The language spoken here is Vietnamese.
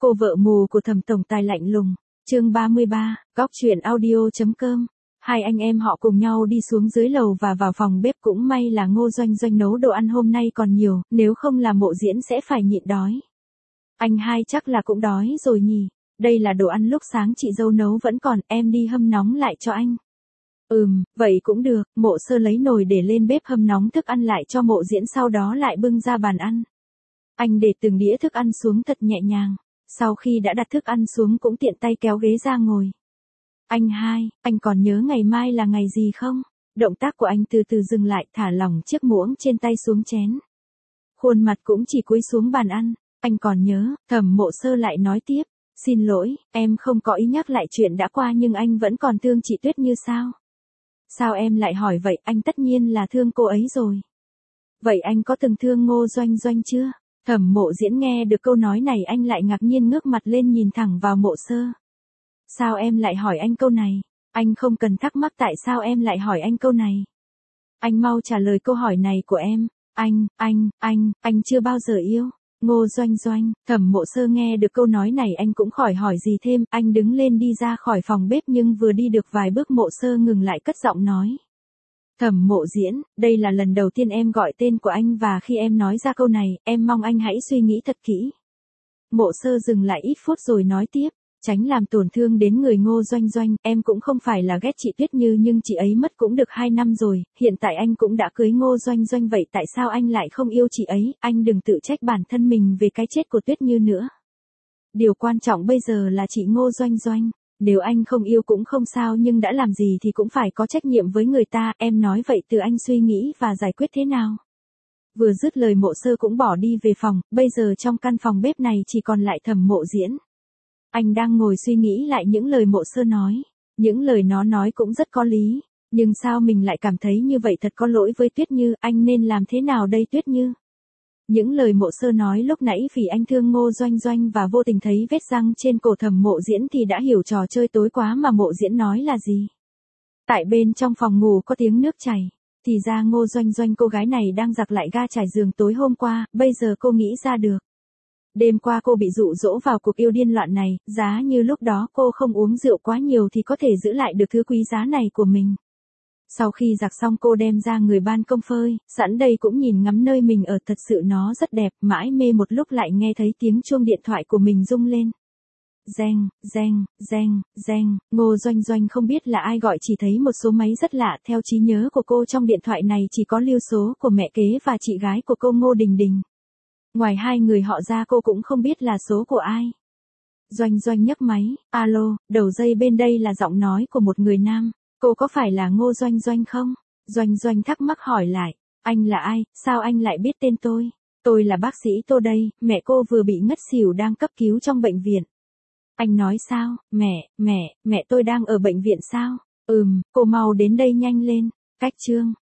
Cô vợ mù của Thẩm tổng tài lạnh lùng. Chương 33, góc truyện audio.com. Hai anh em họ cùng nhau đi xuống dưới lầu và vào phòng bếp, cũng may là Ngô Doanh Doanh nấu đồ ăn hôm nay còn nhiều, nếu không là Mộ Diễn sẽ phải nhịn đói. Anh hai chắc là cũng đói rồi nhỉ, đây là đồ ăn lúc sáng chị dâu nấu vẫn còn, em đi hâm nóng lại cho anh. Vậy cũng được. Mộ Sơ lấy nồi để lên bếp hâm nóng thức ăn lại cho Mộ Diễn, sau đó lại bưng ra bàn ăn. Anh để từng đĩa thức ăn xuống thật nhẹ nhàng, sau khi đã đặt thức ăn xuống cũng tiện tay kéo ghế ra ngồi. Anh hai, anh còn nhớ ngày mai là ngày gì không? Động tác của anh từ từ dừng lại, thả lỏng chiếc muỗng trên tay xuống chén. Khuôn mặt cũng chỉ cúi xuống bàn ăn. Anh còn nhớ. Thẩm Mộ Sơ lại nói tiếp. Xin lỗi, em không có ý nhắc lại chuyện đã qua, nhưng anh vẫn còn thương chị Tuyết Như sao? Sao em lại hỏi vậy? Anh tất nhiên là thương cô ấy rồi. Vậy anh có từng thương Ngô Doanh Doanh chưa? Thẩm Mộ Diễn nghe được câu nói này anh lại ngạc nhiên ngước mặt lên nhìn thẳng vào Mộ Sơ. Sao em lại hỏi anh câu này? Anh không cần thắc mắc tại sao em lại hỏi anh câu này. Anh mau trả lời câu hỏi này của em. Anh chưa bao giờ yêu Ngô Doanh Doanh. Thẩm Mộ Sơ nghe được câu nói này anh cũng khỏi hỏi gì thêm, anh đứng lên đi ra khỏi phòng bếp, nhưng vừa đi được vài bước Mộ Sơ ngừng lại cất giọng nói. Thẩm Mộ Diễn, đây là lần đầu tiên em gọi tên của anh, và khi em nói ra câu này, em mong anh hãy suy nghĩ thật kỹ. Mộ Sơ dừng lại ít phút rồi nói tiếp. Tránh làm tổn thương đến người Ngô Doanh Doanh, em cũng không phải là ghét chị Tuyết Như, nhưng chị ấy mất cũng được 2 năm rồi, hiện tại anh cũng đã cưới Ngô Doanh Doanh, vậy tại sao anh lại không yêu chị ấy? Anh đừng tự trách bản thân mình về cái chết của Tuyết Như nữa. Điều quan trọng bây giờ là chị Ngô Doanh Doanh. Nếu anh không yêu cũng không sao, nhưng đã làm gì thì cũng phải có trách nhiệm với người ta, em nói vậy từ anh suy nghĩ và giải quyết thế nào. Vừa dứt lời Mộ Sơ cũng bỏ đi về phòng, bây giờ trong căn phòng bếp này chỉ còn lại Thẩm Mộ Diễn. Anh đang ngồi suy nghĩ lại những lời Mộ Sơ nói. Những lời nó nói cũng rất có lý. Nhưng sao mình lại cảm thấy như vậy, thật có lỗi với Tuyết Như, anh nên làm thế nào đây Tuyết Như? Những lời Mộ Sơ nói lúc nãy vì anh thương Ngô Doanh Doanh và vô tình thấy vết răng trên cổ Thẩm Mộ Diễn thì đã hiểu trò chơi tối quá mà Mộ Diễn nói là gì. Tại bên trong phòng ngủ có tiếng nước chảy. Thì ra Ngô Doanh Doanh, cô gái này đang giặt lại ga trải giường tối hôm qua, bây giờ cô nghĩ ra được. Đêm qua cô bị dụ dỗ vào cuộc yêu điên loạn này, giá như lúc đó cô không uống rượu quá nhiều thì có thể giữ lại được thứ quý giá này của mình. Sau khi giặt xong cô đem ra người ban công phơi, sẵn đây cũng nhìn ngắm nơi mình ở, thật sự nó rất đẹp, mãi mê một lúc lại nghe thấy tiếng chuông điện thoại của mình rung lên. Reng, reng, reng, reng, Ngô Doanh Doanh không biết là ai gọi, chỉ thấy một số máy rất lạ, theo trí nhớ của cô trong điện thoại này chỉ có lưu số của mẹ kế và chị gái của cô Ngô Đình Đình. Ngoài hai người họ ra cô cũng không biết là số của ai. Doanh Doanh nhấc máy, alo, đầu dây bên đây là giọng nói của một người nam. Cô có phải là Ngô Doanh Doanh không? Doanh Doanh thắc mắc hỏi lại. Anh là ai, sao anh lại biết tên tôi? Tôi là bác sĩ Tô đây, mẹ cô vừa bị ngất xỉu đang cấp cứu trong bệnh viện. Anh nói sao, mẹ tôi đang ở bệnh viện sao? Cô mau đến đây nhanh lên. Cách chương.